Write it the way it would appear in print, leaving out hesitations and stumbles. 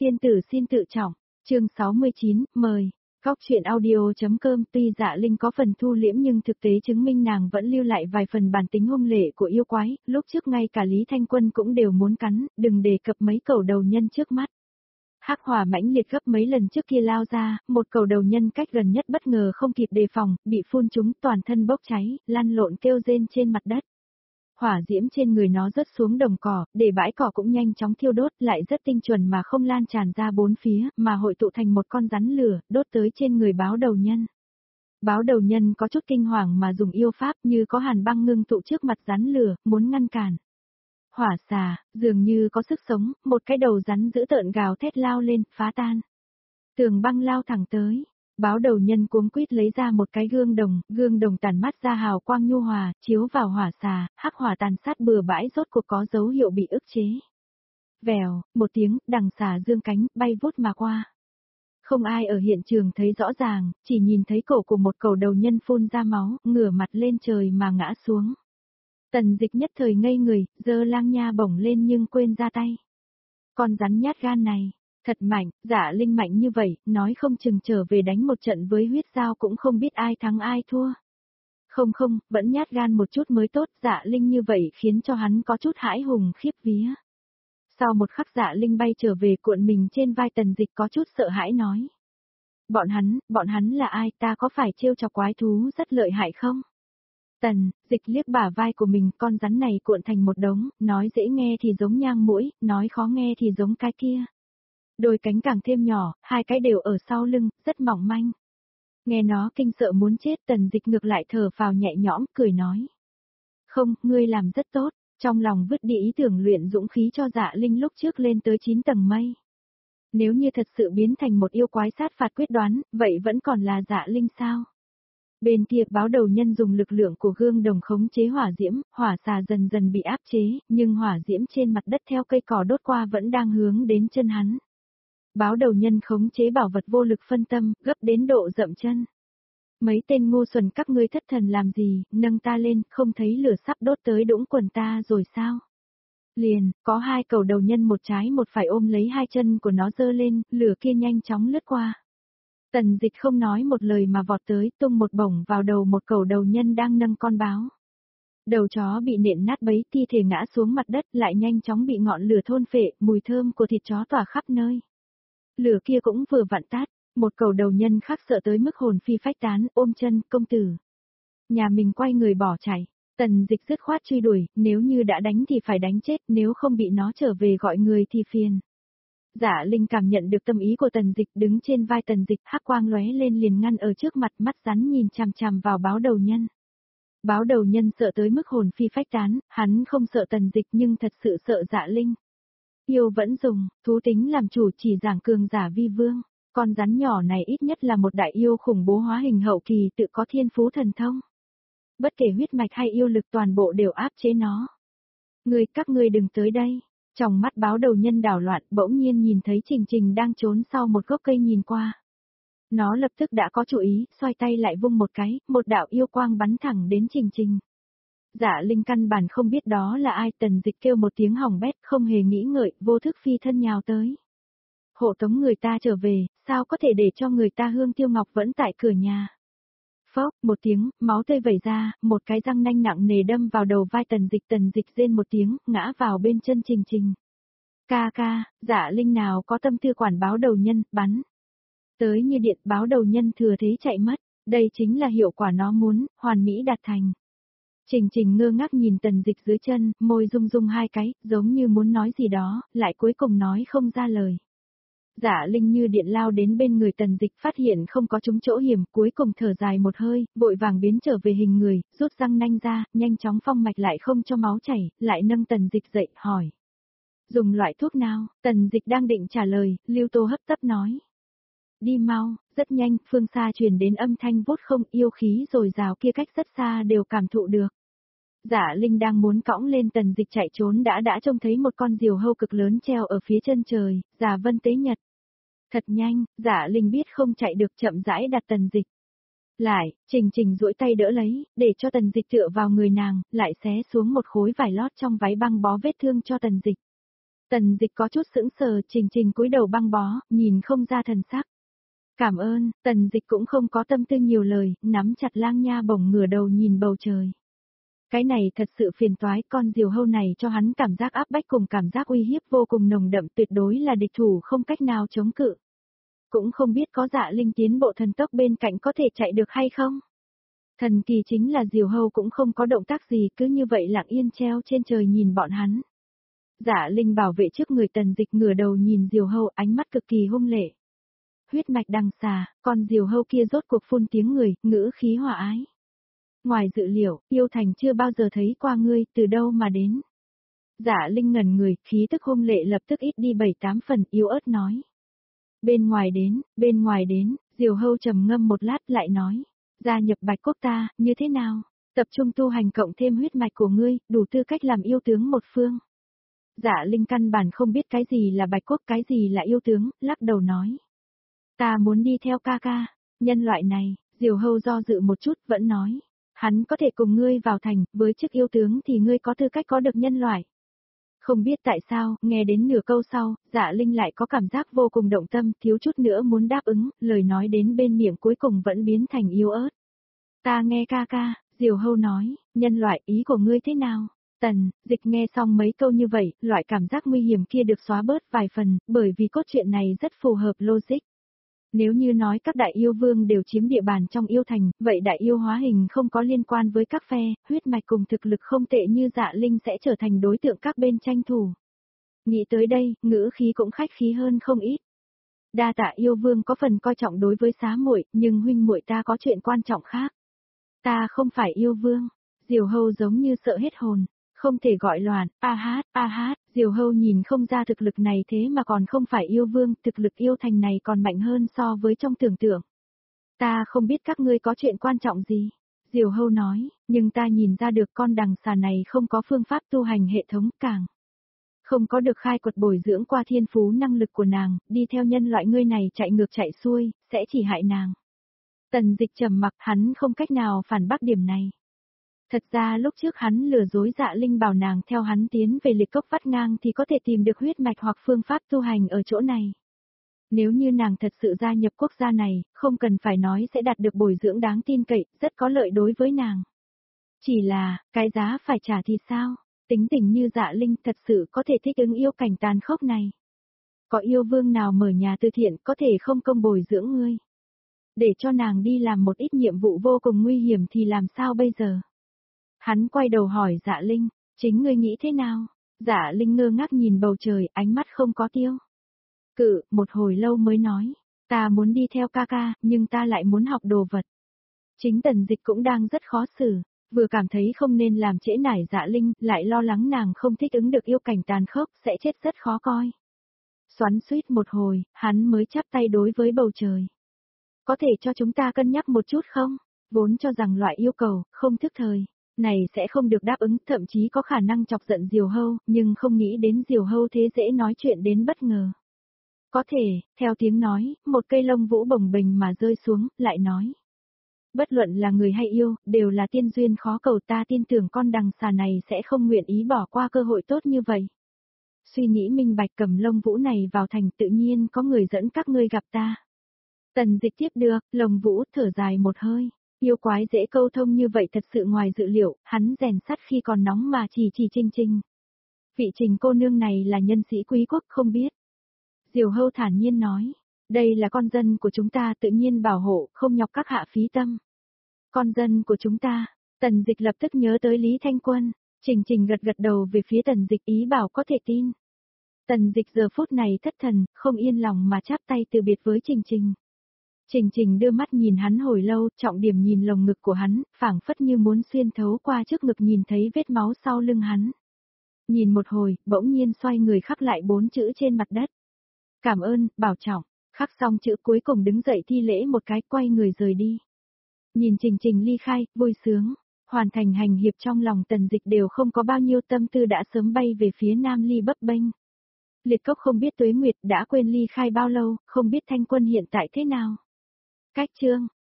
Tiên tử xin tự trọng. Chương 69, mời. Góc truyện audio.com. Tuy Dạ Linh có phần thu liễm nhưng thực tế chứng minh nàng vẫn lưu lại vài phần bản tính hung lệ của yêu quái, lúc trước ngay cả Lý Thanh Quân cũng đều muốn cắn, đừng đề cập mấy cầu đầu nhân trước mắt. Hắc hỏa mãnh liệt gấp mấy lần trước kia lao ra, một cầu đầu nhân cách gần nhất bất ngờ không kịp đề phòng, bị phun trúng toàn thân bốc cháy, lăn lộn kêu rên trên mặt đất. Hỏa diễm trên người nó rớt xuống đồng cỏ, để bãi cỏ cũng nhanh chóng thiêu đốt, lại rất tinh chuẩn mà không lan tràn ra bốn phía, mà hội tụ thành một con rắn lửa, đốt tới trên người báo đầu nhân. Báo đầu nhân có chút kinh hoàng mà dùng yêu pháp như có hàn băng ngưng tụ trước mặt rắn lửa, muốn ngăn cản. Hỏa xà, dường như có sức sống, một cái đầu rắn dữ tợn gào thét lao lên, phá tan. Tường băng lao thẳng tới. Báo đầu nhân cuống quýt lấy ra một cái gương đồng tàn mát ra hào quang nhu hòa, chiếu vào hỏa xà, hắc hỏa tàn sát bừa bãi rốt cuộc có dấu hiệu bị ức chế. Vèo, một tiếng, đằng xà dương cánh, bay vút mà qua. Không ai ở hiện trường thấy rõ ràng, chỉ nhìn thấy cổ của một cầu đầu nhân phun ra máu, ngửa mặt lên trời mà ngã xuống. Tần Dịch nhất thời ngây người, giơ lang nha bổng lên nhưng quên ra tay. Con rắn nhát gan này. Thật mạnh, Dạ Linh mạnh như vậy, nói không chừng trở về đánh một trận với huyết dao cũng không biết ai thắng ai thua. Không, vẫn nhát gan một chút mới tốt, Dạ Linh như vậy khiến cho hắn có chút hãi hùng khiếp vía. Sau một khắc Dạ Linh bay trở về cuộn mình trên vai Tần Dịch có chút sợ hãi nói. Bọn hắn là ai, ta có phải trêu chọc quái thú rất lợi hại không? Tần Dịch liếc bả vai của mình, con rắn này cuộn thành một đống, nói dễ nghe thì giống nhang muỗi, nói khó nghe thì giống cái kia. Đôi cánh càng thêm nhỏ, hai cái đều ở sau lưng, rất mỏng manh. Nghe nó kinh sợ muốn chết, Tần Dịch ngược lại thở phào nhẹ nhõm, cười nói. Không, ngươi làm rất tốt, trong lòng vứt đi ý tưởng luyện dũng khí cho Dạ Linh lúc trước lên tới 9 tầng mây. Nếu như thật sự biến thành một yêu quái sát phạt quyết đoán, vậy vẫn còn là Dạ Linh sao? Bên kia báo đầu nhân dùng lực lượng của gương đồng khống chế hỏa diễm, hỏa xà dần dần bị áp chế, nhưng hỏa diễm trên mặt đất theo cây cỏ đốt qua vẫn đang hướng đến chân hắn. Báo đầu nhân khống chế bảo vật vô lực phân tâm, gấp đến độ dậm chân. Mấy tên ngu xuẩn các ngươi thất thần làm gì, nâng ta lên, không thấy lửa sắp đốt tới đũng quần ta rồi sao? Liền, có hai cầu đầu nhân một trái một phải ôm lấy hai chân của nó giơ lên, lửa kia nhanh chóng lướt qua. Tần Dịch không nói một lời mà vọt tới, tung một bổng vào đầu một cầu đầu nhân đang nâng con báo. Đầu chó bị nện nát bấy, thi thể ngã xuống mặt đất lại nhanh chóng bị ngọn lửa thôn phệ, mùi thơm của thịt chó tỏa khắp nơi. Lửa kia cũng vừa vặn tắt, một cầu đầu nhân khác sợ tới mức hồn phi phách tán, ôm chân, công tử. Nhà mình quay người bỏ chạy, Tần Dịch dứt khoát truy đuổi, nếu như đã đánh thì phải đánh chết, nếu không bị nó trở về gọi người thì phiền. Dạ Linh cảm nhận được tâm ý của Tần Dịch, đứng trên vai Tần Dịch, hắc quang lóe lên liền ngăn ở trước mặt, mắt rắn nhìn chằm chằm vào báo đầu nhân. Báo đầu nhân sợ tới mức hồn phi phách tán, hắn không sợ Tần Dịch nhưng thật sự sợ Dạ Linh. Yêu vẫn dùng, thú tính làm chủ chỉ giảng cường giả vi vương, con rắn nhỏ này ít nhất là một đại yêu khủng bố hóa hình hậu kỳ tự có thiên phú thần thông. Bất kể huyết mạch hay yêu lực toàn bộ đều áp chế nó. Các ngươi đừng tới đây. Trong mắt báo đầu nhân đảo loạn, bỗng nhiên nhìn thấy Trình Trình đang trốn sau một gốc cây nhìn qua. Nó lập tức đã có chủ ý, xoay tay lại vung một cái, một đạo yêu quang bắn thẳng đến Trình Trình. Dạ Linh căn bản không biết đó là ai, Tần Dịch kêu một tiếng hỏng bét, không hề nghĩ ngợi, vô thức phi thân nhào tới. Hộ tống người ta trở về, sao có thể để cho người ta Hương Tiêu Ngọc vẫn tại cửa nhà. Phốc, một tiếng, máu tươi vẩy ra, một cái răng nanh nặng nề đâm vào đầu vai Tần Dịch rên một tiếng, ngã vào bên chân Trình Trình. Ca, Dạ Linh nào có tâm tư quản báo đầu nhân, bắn. Tới như điện, báo đầu nhân thừa thế chạy mất, đây chính là hiệu quả nó muốn, hoàn mỹ đạt thành. Trình Trình ngơ ngác nhìn Tần Dịch dưới chân, môi rung rung hai cái, giống như muốn nói gì đó, lại cuối cùng nói không ra lời. Dạ Linh như điện lao đến bên người Tần Dịch, phát hiện không có trúng chỗ hiểm, cuối cùng thở dài một hơi, vội vàng biến trở về hình người, rút răng nanh ra, nhanh chóng phong mạch lại không cho máu chảy, lại nâng Tần Dịch dậy, hỏi. Dùng loại thuốc nào? Tần Dịch đang định trả lời, Lưu Tô hấp tấp nói. Đi mau, rất nhanh, phương xa truyền đến âm thanh vốt không, yêu khí rồi rào kia cách rất xa đều cảm thụ được. Dạ Linh đang muốn cõng lên Tần Dịch chạy trốn đã trông thấy một con diều hâu cực lớn treo ở phía chân trời, Già Vân Tế Nhật. Thật nhanh, Dạ Linh biết không chạy được, chậm rãi đặt Tần Dịch. Lại, Trình Trình duỗi tay đỡ lấy, để cho Tần Dịch tựa vào người nàng, lại xé xuống một khối vải lót trong váy băng bó vết thương cho Tần Dịch. Tần Dịch có chút sững sờ, Trình Trình cúi đầu băng bó, nhìn không ra thần sắc. Cảm ơn, Tần Dịch cũng không có tâm tư nhiều lời, nắm chặt Lang Nha bổng ngửa đầu nhìn bầu trời. Cái này thật sự phiền toái, con diều hâu này cho hắn cảm giác áp bách cùng cảm giác uy hiếp vô cùng nồng đậm, tuyệt đối là địch thủ không cách nào chống cự. Cũng không biết có Dạ Linh tiến bộ thần tốc bên cạnh có thể chạy được hay không? Thần kỳ chính là diều hâu cũng không có động tác gì, cứ như vậy lặng yên treo trên trời nhìn bọn hắn. Dạ Linh bảo vệ trước người Tần Dịch ngửa đầu nhìn diều hâu, ánh mắt cực kỳ hung lệ. Huyết mạch đằng xà, con diều hâu kia rốt cuộc phun tiếng người, ngữ khí hòa ái. Ngoài dự liệu, yêu thành chưa bao giờ thấy qua ngươi, từ đâu mà đến. Dạ Linh ngẩn người, khí tức hung lệ lập tức ít đi 7-8 phần, yếu ớt nói. Bên ngoài đến, diều hâu trầm ngâm một lát lại nói. Gia nhập Bạch Quốc ta, như thế nào? Tập trung tu hành cộng thêm huyết mạch của ngươi, đủ tư cách làm yêu tướng một phương. Dạ Linh căn bản không biết cái gì là Bạch Quốc, cái gì là yêu tướng, lắc đầu nói. Ta muốn đi theo ca ca, nhân loại này, diều hâu do dự một chút, vẫn nói. Hắn có thể cùng ngươi vào thành, với chức yêu tướng thì ngươi có tư cách có được nhân loại. Không biết tại sao, nghe đến nửa câu sau, Dạ Linh lại có cảm giác vô cùng động tâm, thiếu chút nữa muốn đáp ứng, lời nói đến bên miệng cuối cùng vẫn biến thành yếu ớt. Ta nghe ca ca, diều hâu nói, nhân loại ý của ngươi thế nào? Tần, Dịch nghe xong mấy câu như vậy, loại cảm giác nguy hiểm kia được xóa bớt vài phần, bởi vì cốt truyện này rất phù hợp logic. Nếu như nói các đại yêu vương đều chiếm địa bàn trong yêu thành, vậy đại yêu hóa hình không có liên quan với các phe, huyết mạch cùng thực lực không tệ như Dạ Linh sẽ trở thành đối tượng các bên tranh thủ. Nghĩ tới đây, ngữ khí cũng khách khí hơn không ít. Đa tạ yêu vương có phần coi trọng đối với xá muội, nhưng huynh muội ta có chuyện quan trọng khác. Ta không phải yêu vương. Diều hâu giống như sợ hết hồn. Không thể gọi loạn, a hát, diều hâu nhìn không ra thực lực này thế mà còn không phải yêu vương, thực lực yêu thành này còn mạnh hơn so với trong tưởng tượng. Ta không biết các ngươi có chuyện quan trọng gì. Diều hâu nói, nhưng ta nhìn ra được con đằng xà này không có phương pháp tu hành hệ thống càng. Không có được khai quật bồi dưỡng qua thiên phú năng lực của nàng, đi theo nhân loại ngươi này chạy ngược chạy xuôi, sẽ chỉ hại nàng. Tần Dịch trầm mặc, hắn không cách nào phản bác điểm này. Thật ra lúc trước hắn lừa dối Dạ Linh bảo nàng theo hắn tiến về Liệt Cốc vắt ngang thì có thể tìm được huyết mạch hoặc phương pháp tu hành ở chỗ này. Nếu như nàng thật sự gia nhập quốc gia này, không cần phải nói sẽ đạt được bồi dưỡng đáng tin cậy, rất có lợi đối với nàng. Chỉ là, cái giá phải trả thì sao? Tính tình như Dạ Linh thật sự có thể thích ứng yêu cảnh tàn khốc này. Có yêu vương nào mở nhà từ thiện có thể không công bồi dưỡng ngươi? Để cho nàng đi làm một ít nhiệm vụ vô cùng nguy hiểm thì làm sao bây giờ? Hắn quay đầu hỏi Dạ Linh, chính ngươi nghĩ thế nào? Dạ Linh ngơ ngác nhìn bầu trời, ánh mắt không có tiêu. Một hồi lâu mới nói, ta muốn đi theo ca ca, nhưng ta lại muốn học đồ vật. Chính Tần Dịch cũng đang rất khó xử, vừa cảm thấy không nên làm trễ nải Dạ Linh, lại lo lắng nàng không thích ứng được yêu cảnh tàn khốc, sẽ chết rất khó coi. Xoắn xuýt một hồi, hắn mới chắp tay đối với bầu trời. Có thể cho chúng ta cân nhắc một chút không? Vốn cho rằng loại yêu cầu, không thức thời này sẽ không được đáp ứng, thậm chí có khả năng chọc giận diều hâu, nhưng không nghĩ đến diều hâu thế dễ nói chuyện đến bất ngờ. Có thể, theo tiếng nói, một cây lông vũ bồng bềnh mà rơi xuống, lại nói. Bất luận là người hay yêu, đều là tiên duyên khó cầu, ta tin tưởng con đằng xà này sẽ không nguyện ý bỏ qua cơ hội tốt như vậy. Suy nghĩ minh bạch cầm lông vũ này vào thành, tự nhiên có người dẫn các ngươi gặp ta. Tần Dịch tiếp được, lông vũ thở dài một hơi. Yêu quái dễ câu thông như vậy thật sự ngoài dự liệu, hắn rèn sắt khi còn nóng mà chỉ Trình Trình. Vị Trình cô nương này là nhân sĩ quý quốc không biết. Diều hâu thản nhiên nói, đây là con dân của chúng ta tự nhiên bảo hộ, không nhọc các hạ phí tâm. Con dân của chúng ta, Tần Dịch lập tức nhớ tới Lý Thanh Quân, Trình Trình gật gật đầu về phía Tần Dịch ý bảo có thể tin. Tần Dịch giờ phút này thất thần, không yên lòng mà chắp tay từ biệt với Trình Trình. Trình Trình đưa mắt nhìn hắn hồi lâu, trọng điểm nhìn lồng ngực của hắn, phảng phất như muốn xuyên thấu qua trước ngực nhìn thấy vết máu sau lưng hắn. Nhìn một hồi, bỗng nhiên xoay người khắc lại 4 chữ trên mặt đất. Cảm ơn, bảo trọng, khắc xong chữ cuối cùng đứng dậy thi lễ một cái, quay người rời đi. Nhìn Trình Trình ly khai, vui sướng, hoàn thành hành hiệp trong lòng Tần Dịch đều không có bao nhiêu tâm tư đã sớm bay về phía Nam Ly bấp bênh. Liệt Cốc không biết Tuế Nguyệt đã quên ly khai bao lâu, không biết Thanh Quân hiện tại thế nào. Cách chương